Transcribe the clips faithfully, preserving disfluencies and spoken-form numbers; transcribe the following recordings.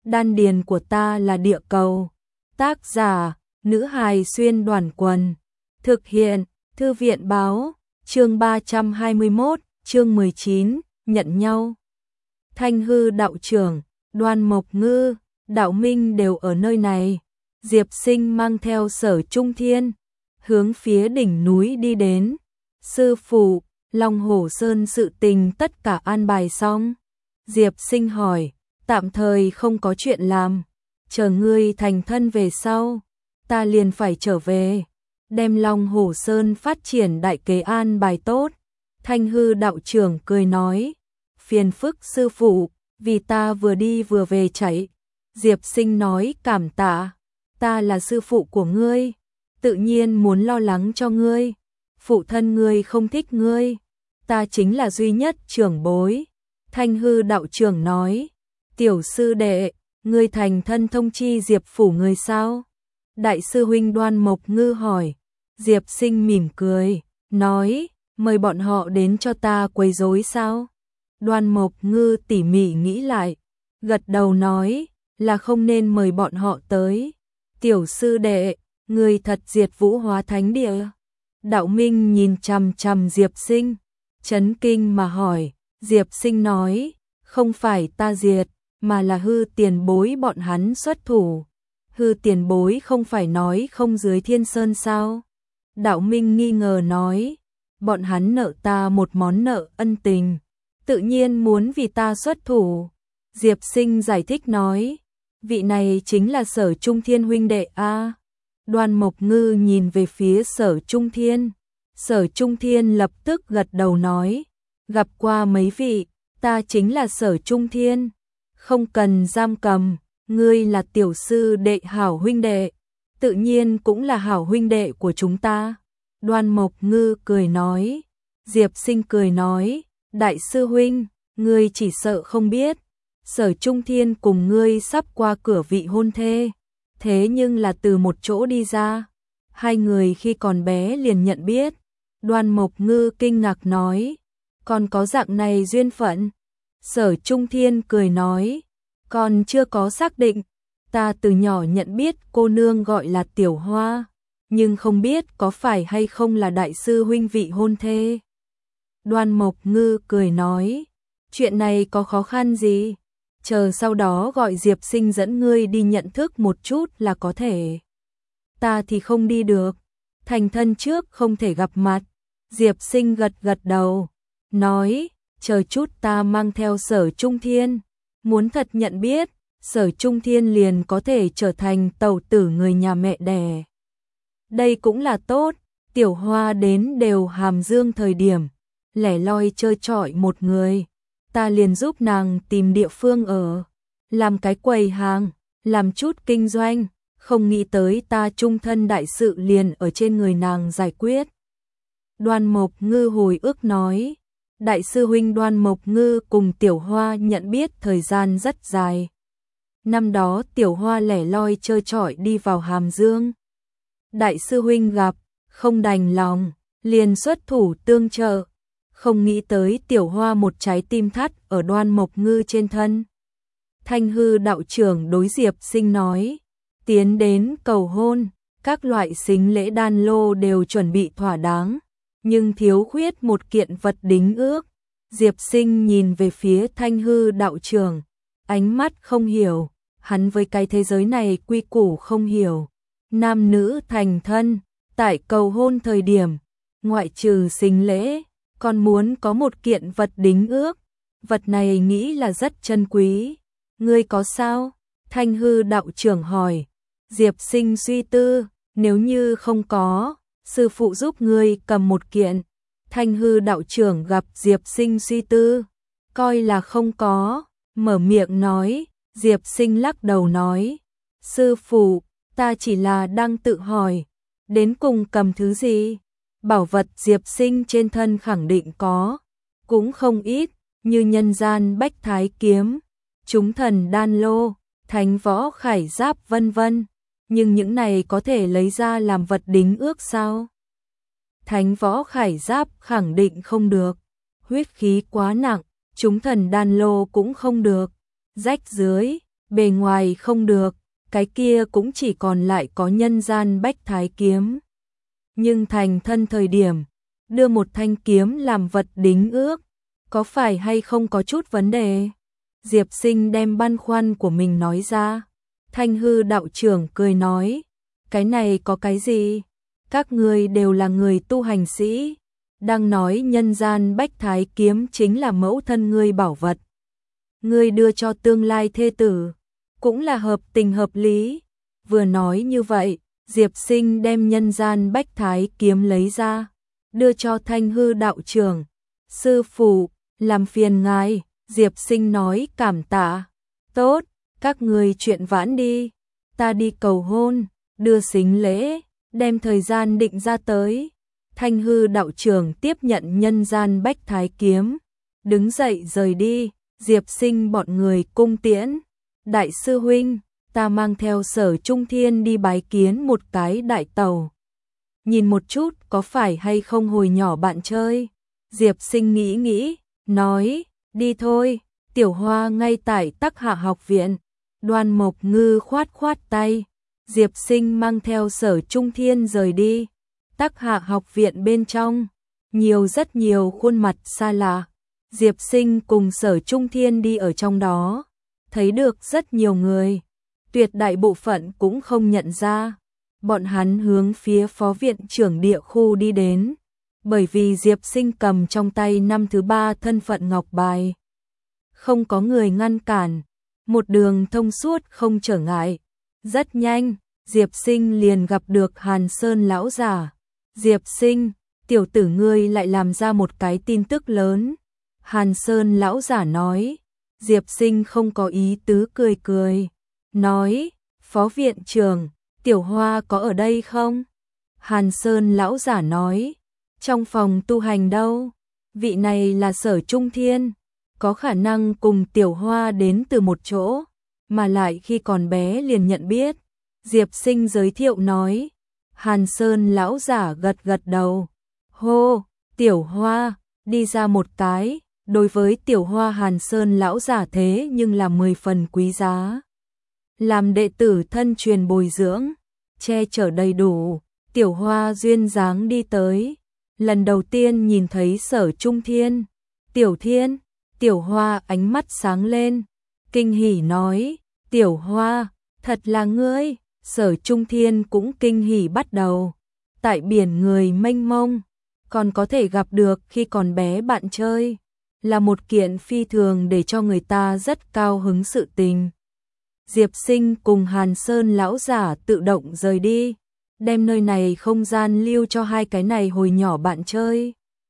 đan điền của ta là địa cầu. Tác giả, nữ hài xuyên đoàn quần. Thực hiện, thư viện báo, chương ba trăm hai mươi mốt, chương mười chín, nhận nhau. Thanh Hư đạo trưởng, Đoan Mộc Ngư, Đạo Minh đều ở nơi này. Diệp Sinh mang theo Sở Trung Thiên, hướng phía đỉnh núi đi đến. Sư phụ, Long Hổ Sơn sự tình tất cả an bài xong. Diệp Sinh hỏi, tạm thời không có chuyện làm, chờ ngươi thành thân về sau, ta liền phải trở về, đem Long Hổ Sơn phát triển đại kế an bài tốt. Thanh Hư đạo trưởng cười nói, phiền phức sư phụ, vì ta vừa đi vừa về chạy. Diệp Sinh nói cảm tạ, ta là sư phụ của ngươi, tự nhiên muốn lo lắng cho ngươi. Phụ thân ngươi không thích ngươi, ta chính là duy nhất trưởng bối. Thanh Hư đạo trưởng nói, tiểu sư đệ, ngươi thành thân thông chi Diệp phủ người sao? Đại sư huynh Đoan Mộc Ngư hỏi. Diệp Sinh mỉm cười, nói, mời bọn họ đến cho ta quấy rối sao? Đoan Mộc Ngư tỉ mỉ nghĩ lại, gật đầu nói, là không nên mời bọn họ tới. Tiểu sư đệ, ngươi thật diệt Vũ Hóa Thánh Địa. Đạo Minh nhìn chằm chằm Diệp Sinh, chấn kinh mà hỏi. Diệp Sinh nói, không phải ta diệt, mà là hư tiền bối bọn hắn xuất thủ. Hư tiền bối không phải nói không dưới Thiên Sơn sao? Đạo Minh nghi ngờ nói, bọn hắn nợ ta một món nợ ân tình, tự nhiên muốn vì ta xuất thủ. Diệp Sinh giải thích nói, vị này chính là Sở Trung Thiên huynh đệ a. Đoan Mộc Ngư nhìn về phía Sở Trung Thiên. Sở Trung Thiên lập tức gật đầu nói, gặp qua mấy vị, ta chính là Sở Trung Thiên. Không cần giam cầm, ngươi là tiểu sư đệ hảo huynh đệ, tự nhiên cũng là hảo huynh đệ của chúng ta. Đoan Mộc Ngư cười nói. Diệp Sinh cười nói, đại sư huynh, ngươi chỉ sợ không biết, Sở Trung Thiên cùng ngươi sắp qua cửa vị hôn thê, thế nhưng là từ một chỗ đi ra. Hai người khi còn bé liền nhận biết. Đoan Mộc Ngư kinh ngạc nói, còn có dạng này duyên phận? Sở Trung Thiên cười nói, còn chưa có xác định, ta từ nhỏ nhận biết cô nương gọi là Tiểu Hoa, nhưng không biết có phải hay không là đại sư huynh vị hôn thê. Đoan Mộc Ngư cười nói, chuyện này có khó khăn gì? Chờ sau đó gọi Diệp Sinh dẫn ngươi đi nhận thức một chút là có thể. Ta thì không đi được, thành thân trước không thể gặp mặt. Diệp Sinh gật gật đầu, nói, chờ chút ta mang theo Sở Trung Thiên, muốn thật nhận biết, Sở Trung Thiên liền có thể trở thành tẩu tử người nhà mẹ đẻ. Đây cũng là tốt. Tiểu Hoa đến đều Hàm Dương thời điểm, lẻ loi chơi trọi một người, ta liền giúp nàng tìm địa phương ở, làm cái quầy hàng, làm chút kinh doanh, không nghĩ tới ta trung thân đại sự liền ở trên người nàng giải quyết. Đoan Mộc Ngư hồi ức nói, đại sư huynh Đoan Mộc Ngư cùng Tiểu Hoa nhận biết thời gian rất dài. Năm đó Tiểu Hoa lẻ loi chơi trọi đi vào Hàm Dương. Đại sư huynh gặp, không đành lòng, liền xuất thủ tương trợ. Không nghĩ tới Tiểu Hoa một trái tim thắt ở Đoan Mộc Ngư trên thân. Thanh Hư đạo trưởng đối Diệp Sinh nói, tiến đến cầu hôn, các loại sính lễ đan lô đều chuẩn bị thỏa đáng, nhưng thiếu khuyết một kiện vật đính ước. Diệp Sinh nhìn về phía Thanh Hư đạo trưởng, ánh mắt không hiểu, hắn với cái thế giới này quy củ không hiểu. Nam nữ thành thân, tại cầu hôn thời điểm, ngoại trừ sính lễ, còn muốn có một kiện vật đính ước, vật này nghĩ là rất chân quý. Ngươi có sao? Thanh Hư đạo trưởng hỏi. Diệp Sinh suy tư, nếu như không có, sư phụ giúp ngươi cầm một kiện. Thanh Hư đạo trưởng gặp Diệp Sinh suy tư, coi là không có, mở miệng nói. Diệp Sinh lắc đầu nói, sư phụ, ta chỉ là đang tự hỏi, đến cùng cầm thứ gì? Bảo vật Diệp Sinh trên thân khẳng định có, cũng không ít, như nhân gian bách thái kiếm, chúng thần đan lô, thánh võ khải giáp vân vân. Nhưng những này có thể lấy ra làm vật đính ước sao? Thánh võ khải giáp khẳng định không được, huyết khí quá nặng, chúng thần đan lô cũng không được, rách dưới, bề ngoài không được, cái kia cũng chỉ còn lại có nhân gian bách thái kiếm. Nhưng thành thân thời điểm, đưa một thanh kiếm làm vật đính ước, có phải hay không có chút vấn đề? Diệp Sinh đem băn khoăn của mình nói ra. Thanh hư đạo trưởng cười nói, cái này có cái gì? Các ngươi đều là người tu hành sĩ, đang nói nhân gian bách thái kiếm chính là mẫu thân ngươi bảo vật. Ngươi đưa cho tương lai thê tử, cũng là hợp tình hợp lý. Vừa nói như vậy, Diệp Sinh đem nhân gian bách thái kiếm lấy ra, đưa cho Thanh hư đạo trưởng. Sư phụ, làm phiền ngài. Diệp Sinh nói cảm tạ. Tốt, các người chuyện vãn đi, ta đi cầu hôn, đưa sính lễ, đem thời gian định ra tới. Thanh hư đạo trưởng tiếp nhận nhân gian bách thái kiếm, đứng dậy rời đi. Diệp Sinh bọn người cung tiễn. Đại sư huynh, ta mang theo Sở Trung Thiên đi bái kiến một cái đại tàu. Nhìn một chút có phải hay không hồi nhỏ bạn chơi. Diệp Sinh nghĩ nghĩ, nói, đi thôi. Tiểu Hoa ngay tại Tắc Hạ học viện. Đoan Mộc Ngư khoát khoát tay. Diệp Sinh mang theo Sở Trung Thiên rời đi. Tắc Hạ học viện bên trong, nhiều rất nhiều khuôn mặt xa lạ. Diệp Sinh cùng Sở Trung Thiên đi ở trong đó, thấy được rất nhiều người, tuyệt đại bộ phận cũng không nhận ra. Bọn hắn hướng phía phó viện trưởng địa khu đi đến, bởi vì Diệp Sinh cầm trong tay năm thứ ba thân phận ngọc bài. Không có người ngăn cản, một đường thông suốt không trở ngại. Rất nhanh, Diệp Sinh liền gặp được Hàn Sơn lão giả. Diệp Sinh, tiểu tử ngươi lại làm ra một cái tin tức lớn. Hàn Sơn lão giả nói. Diệp Sinh không có ý tứ, cười cười, nói, phó viện trưởng, Tiểu Hoa có ở đây không? Hàn Sơn lão giả nói, trong phòng tu hành đâu, vị này là Sở Trung Thiên, có khả năng cùng Tiểu Hoa đến từ một chỗ, mà lại khi còn bé liền nhận biết. Diệp Sinh giới thiệu nói. Hàn Sơn lão giả gật gật đầu. Hô, Tiểu Hoa, đi ra một cái. Đối với Tiểu Hoa, Hàn Sơn lão giả thế nhưng là mười phần quý giá. Làm đệ tử thân truyền bồi dưỡng, che chở đầy đủ. Tiểu Hoa duyên dáng đi tới, lần đầu tiên nhìn thấy Sở Trung Thiên. Tiểu Thiên, Tiểu Hoa ánh mắt sáng lên, kinh hỉ nói, Tiểu Hoa, thật là ngươi. Sở Trung Thiên cũng kinh hỉ bắt đầu. Tại biển người mênh mông, còn có thể gặp được khi còn bé bạn chơi, là một kiện phi thường để cho người ta rất cao hứng sự tình. Diệp Sinh cùng Hàn Sơn lão giả tự động rời đi, đem nơi này không gian lưu cho hai cái này hồi nhỏ bạn chơi.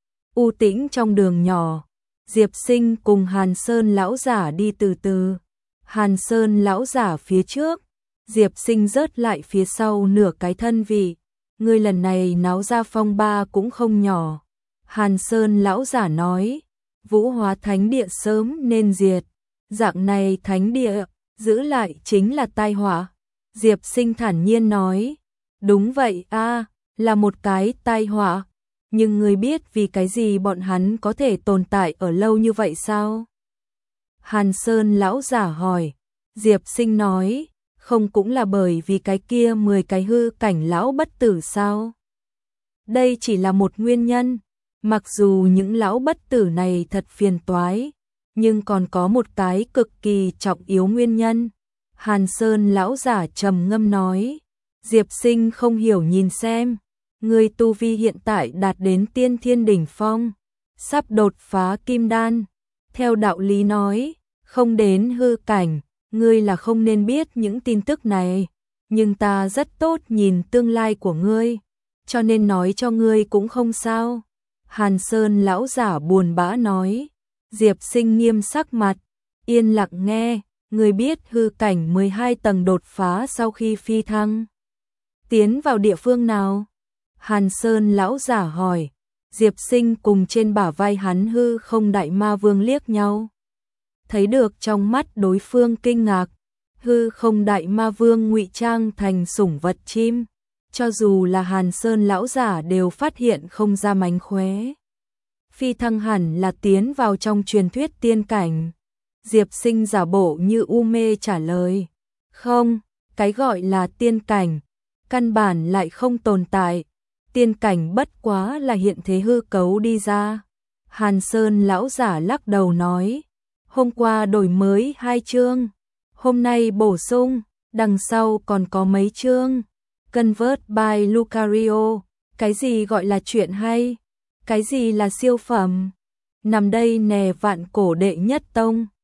U tĩnh trong đường nhỏ, Diệp Sinh cùng Hàn Sơn lão giả đi từ từ. Hàn Sơn lão giả phía trước, Diệp Sinh rớt lại phía sau nửa cái thân vị. Ngươi lần này náo ra phong ba cũng không nhỏ. Hàn Sơn lão giả nói, Vũ Hóa Thánh Địa sớm nên diệt, dạng này thánh địa giữ lại chính là tai họa. Diệp Sinh thản nhiên nói, đúng vậy a, là một cái tai họa, nhưng ngươi biết vì cái gì bọn hắn có thể tồn tại ở lâu như vậy sao? Hàn Sơn lão giả hỏi. Diệp Sinh nói, không cũng là bởi vì cái kia mười cái hư cảnh lão bất tử sao? Đây chỉ là một nguyên nhân, mặc dù những lão bất tử này thật phiền toái, nhưng còn có một cái cực kỳ trọng yếu nguyên nhân. Hàn Sơn lão giả trầm ngâm nói. Diệp Sinh không hiểu nhìn xem, người tu vi hiện tại đạt đến tiên thiên đỉnh phong, sắp đột phá kim đan. Theo đạo lý nói, không đến hư cảnh, ngươi là không nên biết những tin tức này, nhưng ta rất tốt nhìn tương lai của ngươi, cho nên nói cho ngươi cũng không sao. Hàn Sơn lão giả buồn bã nói. Diệp Sinh nghiêm sắc mặt, yên lặng nghe. Ngươi biết hư cảnh mười hai tầng đột phá sau khi phi thăng tiến vào địa phương nào? Hàn Sơn lão giả hỏi. Diệp Sinh cùng trên bả vai hắn hư không đại ma vương liếc nhau, thấy được trong mắt đối phương kinh ngạc. Hư không đại ma vương ngụy trang thành sủng vật chim, cho dù là Hàn Sơn lão giả đều phát hiện không ra mánh khóe. Phi thăng hẳn là tiến vào trong truyền thuyết tiên cảnh. Diệp Sinh giả bộ như u mê trả lời. Không, cái gọi là tiên cảnh, căn bản lại không tồn tại. Tiên cảnh bất quá là hiện thế hư cấu đi ra. Hàn Sơn lão giả lắc đầu nói. Hôm qua đổi mới hai chương, hôm nay bổ sung, đằng sau còn có mấy chương. Convert by Lucario, cái gì gọi là chuyện hay? Cái gì là siêu phẩm? Nằm đây nè vạn cổ đệ nhất tông.